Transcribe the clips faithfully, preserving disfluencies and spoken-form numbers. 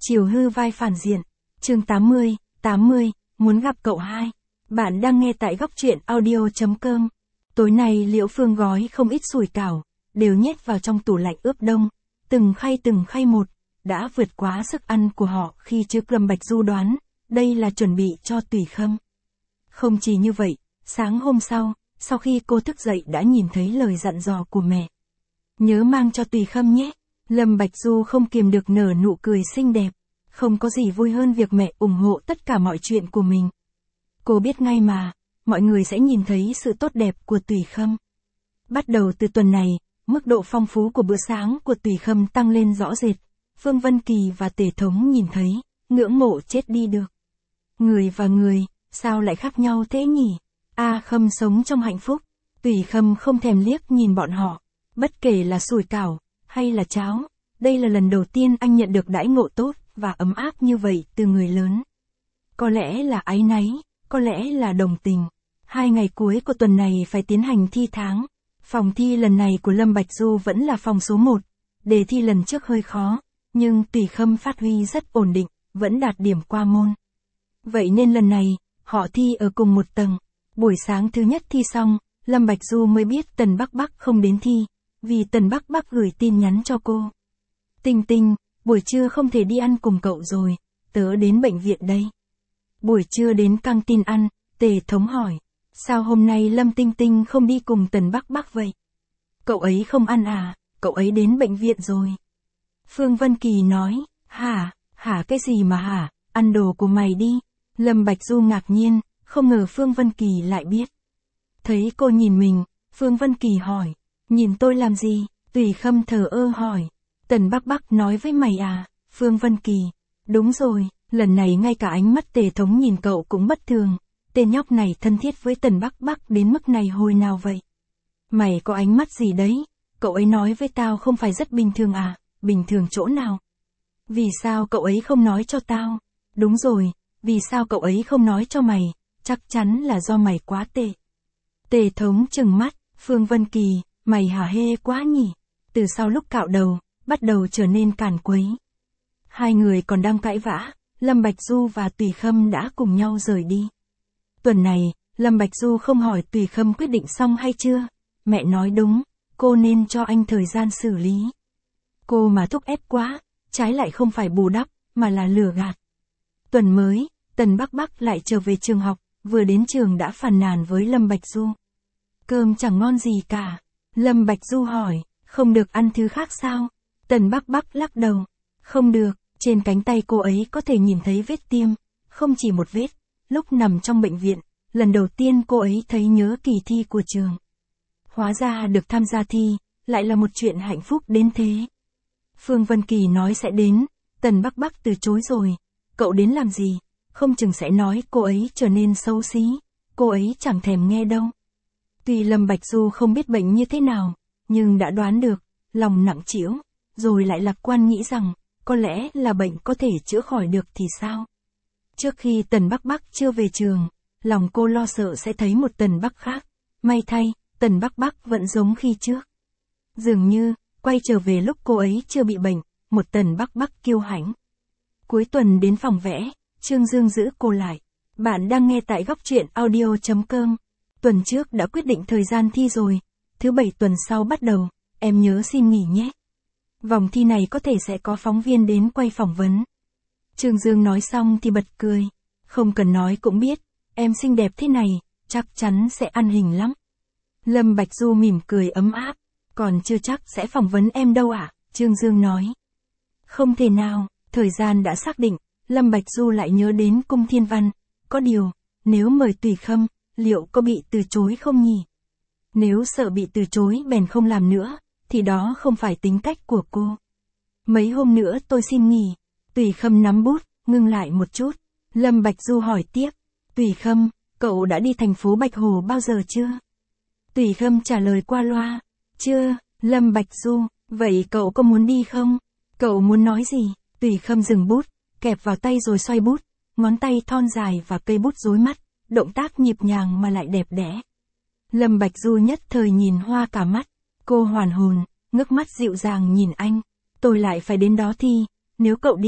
Chiều hư vai phản diện. Chương tám mươi, tám mươi, muốn gặp cậu hai. Bạn đang nghe tại góc truyện audio chấm com. Tối nay Liễu Phương gói không ít sủi cảo, đều nhét vào trong tủ lạnh ướp đông, từng khay từng khay một, đã vượt quá sức ăn của họ khi trước Lâm Bạch Du đoán, đây là chuẩn bị cho Tùy Khâm. Không chỉ như vậy, sáng hôm sau, sau khi cô thức dậy đã nhìn thấy lời dặn dò của mẹ. Nhớ mang cho Tùy Khâm nhé. Lâm Bạch Du không kiềm được nở nụ cười xinh đẹp, không có gì vui hơn việc mẹ ủng hộ tất cả mọi chuyện của mình. Cô biết ngay mà, mọi người sẽ nhìn thấy sự tốt đẹp của Tùy Khâm. Bắt đầu từ tuần này, mức độ phong phú của bữa sáng của Tùy Khâm tăng lên rõ rệt. Phương Vân Kỳ và Tề Thống nhìn thấy, ngưỡng mộ chết đi được. Người và người, sao lại khác nhau thế nhỉ? A Khâm sống trong hạnh phúc, Tùy Khâm không thèm liếc nhìn bọn họ, bất kể là sủi cảo hay là cháo, đây là lần đầu tiên anh nhận được đãi ngộ tốt và ấm áp như vậy từ người lớn. Có lẽ là áy náy, có lẽ là đồng tình. Hai ngày cuối của tuần này phải tiến hành thi tháng. Phòng thi lần này của Lâm Bạch Du vẫn là phòng số một. Đề thi lần trước hơi khó, nhưng Tùy Khâm phát huy rất ổn định, vẫn đạt điểm qua môn. Vậy nên lần này, họ thi ở cùng một tầng. Buổi sáng thứ nhất thi xong, Lâm Bạch Du mới biết Tần Bắc Bắc không đến thi, vì Tần Bắc Bắc gửi tin nhắn cho cô. Tinh Tinh, buổi trưa không thể đi ăn cùng cậu rồi, tớ đến bệnh viện đây. Buổi trưa đến căng tin ăn, Tề Thống hỏi, sao hôm nay Lâm Tinh Tinh không đi cùng Tần Bắc Bắc vậy? Cậu ấy không ăn à, cậu ấy đến bệnh viện rồi. Phương Vân Kỳ nói, hả, hả cái gì mà hả, ăn đồ của mày đi. Lâm Bạch Du ngạc nhiên, không ngờ Phương Vân Kỳ lại biết. Thấy cô nhìn mình, Phương Vân Kỳ hỏi, nhìn tôi làm gì? Tùy Khâm thờ ơ hỏi, Tần Bắc Bắc nói với mày à? Phương Vân Kỳ, đúng rồi, lần này ngay cả ánh mắt Tề Thống nhìn cậu cũng bất thường. Tên nhóc này thân thiết với Tần Bắc Bắc đến mức này hồi nào vậy? Mày có ánh mắt gì đấy? Cậu ấy nói với tao không phải rất bình thường à? Bình thường chỗ nào? Vì sao cậu ấy không nói cho tao? Đúng rồi, vì sao cậu ấy không nói cho mày? Chắc chắn là do mày quá tệ. Tề Thống trừng mắt, Phương Vân Kỳ, mày hả hê quá nhỉ? Từ sau lúc cạo đầu, bắt đầu trở nên càn quấy. Hai người còn đang cãi vã, Lâm Bạch Du và Tùy Khâm đã cùng nhau rời đi. Tuần này, Lâm Bạch Du không hỏi Tùy Khâm quyết định xong hay chưa. Mẹ nói đúng, cô nên cho anh thời gian xử lý. Cô mà thúc ép quá, trái lại không phải bù đắp, mà là lừa gạt. Tuần mới, Tần Bắc Bắc lại trở về trường học, vừa đến trường đã phàn nàn với Lâm Bạch Du. Cơm chẳng ngon gì cả. Lâm Bạch Du hỏi, không được ăn thứ khác sao? Tần Bắc Bắc lắc đầu, không được, trên cánh tay cô ấy có thể nhìn thấy vết tiêm, không chỉ một vết. Lúc nằm trong bệnh viện, lần đầu tiên cô ấy thấy nhớ kỳ thi của trường. Hóa ra được tham gia thi, lại là một chuyện hạnh phúc đến thế. Phương Vân Kỳ nói sẽ đến, Tần Bắc Bắc từ chối rồi. Cậu đến làm gì? Không chừng sẽ nói cô ấy trở nên xấu xí. Cô ấy chẳng thèm nghe đâu. Tuy Lâm Bạch Du không biết bệnh như thế nào, nhưng đã đoán được, lòng nặng trĩu, rồi lại lạc quan nghĩ rằng, có lẽ là bệnh có thể chữa khỏi được thì sao? Trước khi Tần Bắc Bắc chưa về trường, lòng cô lo sợ sẽ thấy một Tần Bắc khác. May thay, Tần Bắc Bắc vẫn giống khi trước. Dường như, quay trở về lúc cô ấy chưa bị bệnh, một Tần Bắc Bắc kiêu hãnh. Cuối tuần đến phòng vẽ, Trương Dương giữ cô lại. Bạn đang nghe tại góc truyện audio chấm com. Tuần trước đã quyết định thời gian thi rồi. Thứ bảy tuần sau bắt đầu, em nhớ xin nghỉ nhé. Vòng thi này có thể sẽ có phóng viên đến quay phỏng vấn. Trương Dương nói xong thì bật cười. Không cần nói cũng biết, em xinh đẹp thế này, chắc chắn sẽ ăn hình lắm. Lâm Bạch Du mỉm cười ấm áp. Còn chưa chắc sẽ phỏng vấn em đâu ạ, à? Trương Dương nói. Không thể nào, thời gian đã xác định, Lâm Bạch Du lại nhớ đến Cung Thiên Văn. Có điều, nếu mời Tùy Khâm, liệu có bị từ chối không nhỉ? Nếu sợ bị từ chối bèn không làm nữa, thì đó không phải tính cách của cô. Mấy hôm nữa tôi xin nghỉ. Tùy Khâm nắm bút, ngưng lại một chút. Lâm Bạch Du hỏi tiếp. Tùy Khâm, cậu đã đi thành phố Bạch Hồ bao giờ chưa? Tùy Khâm trả lời qua loa. Chưa. Lâm Bạch Du, vậy cậu có muốn đi không? Cậu muốn nói gì? Tùy Khâm dừng bút, kẹp vào tay rồi xoay bút. Ngón tay thon dài và cây bút rối mắt, động tác nhịp nhàng mà lại đẹp đẽ. Lâm Bạch Du nhất thời nhìn hoa cả mắt. Cô hoàn hồn, ngước mắt dịu dàng nhìn anh. Tôi lại phải đến đó thi, nếu cậu đi,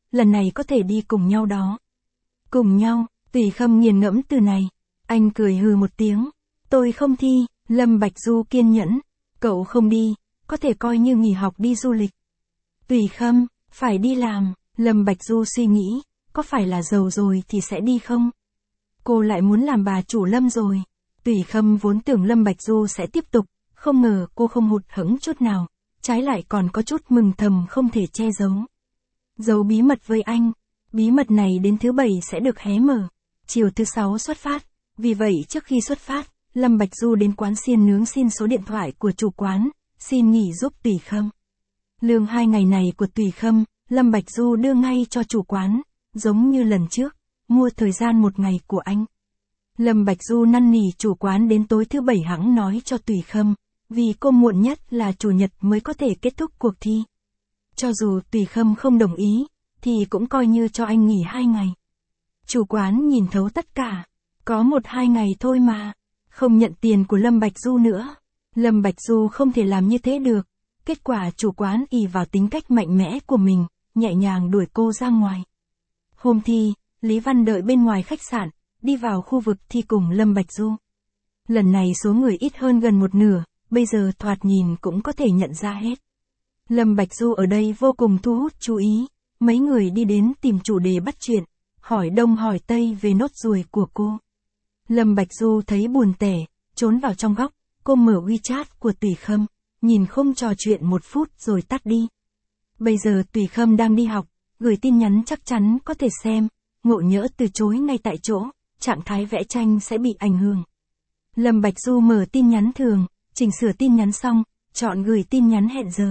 lần này có thể đi cùng nhau đó. Cùng nhau, Tùy Khâm nghiền ngẫm từ này. Anh cười hừ một tiếng. Tôi không thi, Lâm Bạch Du kiên nhẫn. Cậu không đi, có thể coi như nghỉ học đi du lịch. Tùy Khâm, phải đi làm, Lâm Bạch Du suy nghĩ, có phải là giàu rồi thì sẽ đi không? Cô lại muốn làm bà chủ Lâm rồi. Tùy Khâm vốn tưởng Lâm Bạch Du sẽ tiếp tục, không ngờ cô không hụt hẫng chút nào, trái lại còn có chút mừng thầm không thể che giấu. Giấu bí mật với anh, bí mật này đến thứ bảy sẽ được hé mở, chiều thứ sáu xuất phát, vì vậy trước khi xuất phát, Lâm Bạch Du đến quán xiên nướng xin số điện thoại của chủ quán, xin nghỉ giúp Tùy Khâm. Lương hai ngày này của Tùy Khâm, Lâm Bạch Du đưa ngay cho chủ quán, giống như lần trước, mua thời gian một ngày của anh. Lâm Bạch Du năn nỉ chủ quán đến tối thứ bảy hẵng nói cho Tùy Khâm, vì cô muộn nhất là chủ nhật mới có thể kết thúc cuộc thi. Cho dù Tùy Khâm không đồng ý, thì cũng coi như cho anh nghỉ hai ngày. Chủ quán nhìn thấu tất cả, có một hai ngày thôi mà, không nhận tiền của Lâm Bạch Du nữa. Lâm Bạch Du không thể làm như thế được, kết quả chủ quán ỷ vào tính cách mạnh mẽ của mình, nhẹ nhàng đuổi cô ra ngoài. Hôm thi, Lý Văn đợi bên ngoài khách sạn, đi vào khu vực thi cùng Lâm Bạch Du. Lần này số người ít hơn gần một nửa, bây giờ thoạt nhìn cũng có thể nhận ra hết. Lâm Bạch Du ở đây vô cùng thu hút chú ý, mấy người đi đến tìm chủ đề bắt chuyện, hỏi đông hỏi tây về nốt ruồi của cô. Lâm Bạch Du thấy buồn tẻ, trốn vào trong góc, cô mở WeChat của Tùy Khâm, nhìn không trò chuyện một phút rồi tắt đi. Bây giờ Tùy Khâm đang đi học, gửi tin nhắn chắc chắn có thể xem, ngộ nhỡ từ chối ngay tại chỗ, trạng thái vẽ tranh sẽ bị ảnh hưởng. Lâm Bạch Du mở tin nhắn thường, chỉnh sửa tin nhắn xong, chọn gửi tin nhắn hẹn giờ.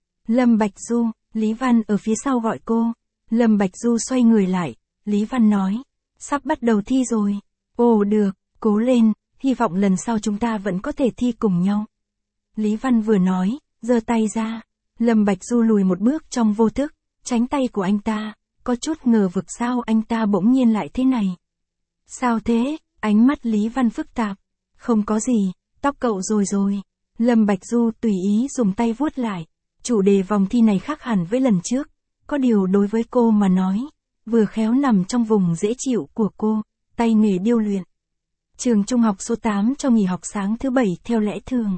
Lâm Bạch Du, Lý Văn ở phía sau gọi cô. Lâm Bạch Du xoay người lại, Lý Văn nói, sắp bắt đầu thi rồi. Ồ được, cố lên, hy vọng lần sau chúng ta vẫn có thể thi cùng nhau. Lý Văn vừa nói, giơ tay ra. Lâm Bạch Du lùi một bước trong vô thức, tránh tay của anh ta, có chút ngờ vực sao anh ta bỗng nhiên lại thế này. Sao thế? Ánh mắt Lý Văn phức tạp. Không có gì, tóc cậu rồi rồi. Lâm Bạch Du tùy ý dùng tay vuốt lại. Chủ đề vòng thi này khác hẳn với lần trước. Có điều đối với cô mà nói, vừa khéo nằm trong vùng dễ chịu của cô, tay nghề điêu luyện. Trường trung học số tám cho nghỉ học sáng thứ bảy theo lẽ thường.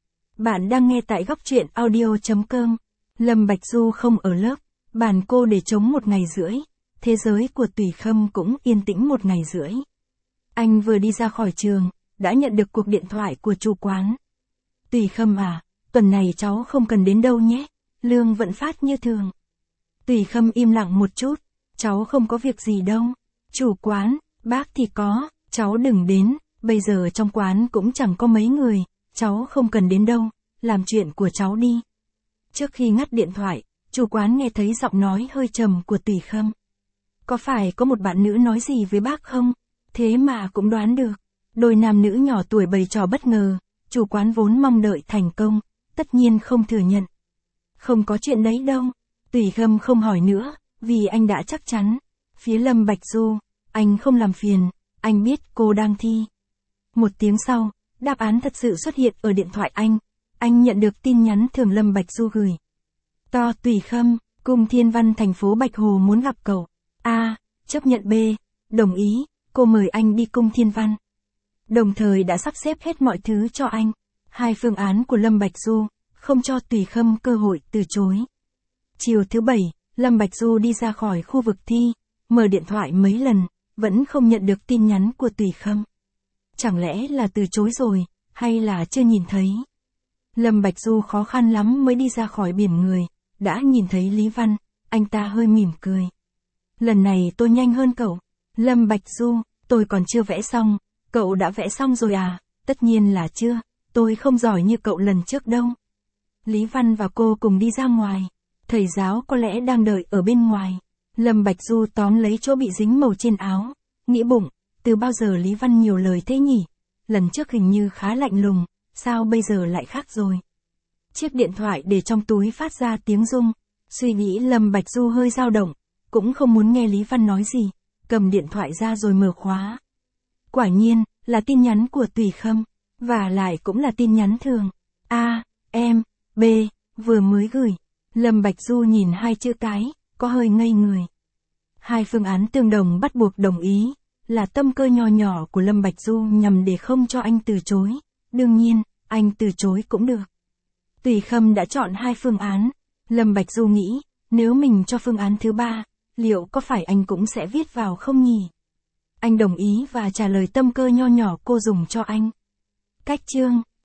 Bạn đang nghe tại góc truyện audio chấm com. Lâm Bạch Du không ở lớp, bàn cô để trống một ngày rưỡi. Thế giới của Tùy Khâm cũng yên tĩnh một ngày rưỡi. Anh vừa đi ra khỏi trường, đã nhận được cuộc điện thoại của chủ quán. Tùy Khâm à, tuần này cháu không cần đến đâu nhé, lương vẫn phát như thường. Tùy Khâm im lặng một chút, cháu không có việc gì đâu. Chủ quán, bác thì có, cháu đừng đến, bây giờ trong quán cũng chẳng có mấy người, cháu không cần đến đâu, làm chuyện của cháu đi. Trước khi ngắt điện thoại, chủ quán nghe thấy giọng nói hơi trầm của Tùy Khâm. Có phải có một bạn nữ nói gì với bác không? Thế mà cũng đoán được. Đôi nam nữ nhỏ tuổi bày trò bất ngờ, chủ quán vốn mong đợi thành công, tất nhiên không thừa nhận. Không có chuyện đấy đâu. Tùy Khâm không hỏi nữa, vì anh đã chắc chắn. Phía Lâm Bạch Du, anh không làm phiền, anh biết cô đang thi. Một tiếng sau, đáp án thật sự xuất hiện ở điện thoại anh. Anh nhận được tin nhắn thường Lâm Bạch Du gửi. To Tùy Khâm, Cung Thiên Văn thành phố Bạch Hồ muốn gặp cậu. A, chấp nhận B, đồng ý, cô mời anh đi Cung Thiên Văn. Đồng thời đã sắp xếp hết mọi thứ cho anh. Hai phương án của Lâm Bạch Du, không cho Tùy Khâm cơ hội từ chối. Chiều thứ bảy, Lâm Bạch Du đi ra khỏi khu vực thi, mở điện thoại mấy lần, vẫn không nhận được tin nhắn của Tùy Khâm. Chẳng lẽ là từ chối rồi, hay là chưa nhìn thấy? Lâm Bạch Du khó khăn lắm mới đi ra khỏi biển người, đã nhìn thấy Lý Văn, anh ta hơi mỉm cười. Lần này tôi nhanh hơn cậu. Lâm Bạch Du, tôi còn chưa vẽ xong, cậu đã vẽ xong rồi à? Tất nhiên là chưa, tôi không giỏi như cậu lần trước đâu. Lý Văn và cô cùng đi ra ngoài, thầy giáo có lẽ đang đợi ở bên ngoài. Lâm Bạch Du tóm lấy chỗ bị dính màu trên áo, nghĩ bụng, từ bao giờ Lý Văn nhiều lời thế nhỉ? Lần trước hình như khá lạnh lùng, sao bây giờ lại khác rồi? Chiếc điện thoại để trong túi phát ra tiếng rung, suy nghĩ Lâm Bạch Du hơi dao động, cũng không muốn nghe Lý Văn nói gì, cầm điện thoại ra rồi mở khóa. Quả nhiên, là tin nhắn của Tùy Khâm, và lại cũng là tin nhắn thường. A, em, B, vừa mới gửi. Lâm Bạch Du nhìn hai chữ cái, có hơi ngây người. Hai phương án tương đồng bắt buộc đồng ý, là tâm cơ nho nhỏ của Lâm Bạch Du nhằm để không cho anh từ chối. Đương nhiên, anh từ chối cũng được. Tùy Khâm đã chọn hai phương án. Lâm Bạch Du nghĩ, nếu mình cho phương án thứ ba, liệu có phải anh cũng sẽ viết vào không nhỉ? Anh đồng ý và trả lời tâm cơ nho nhỏ cô dùng cho anh. Cách chương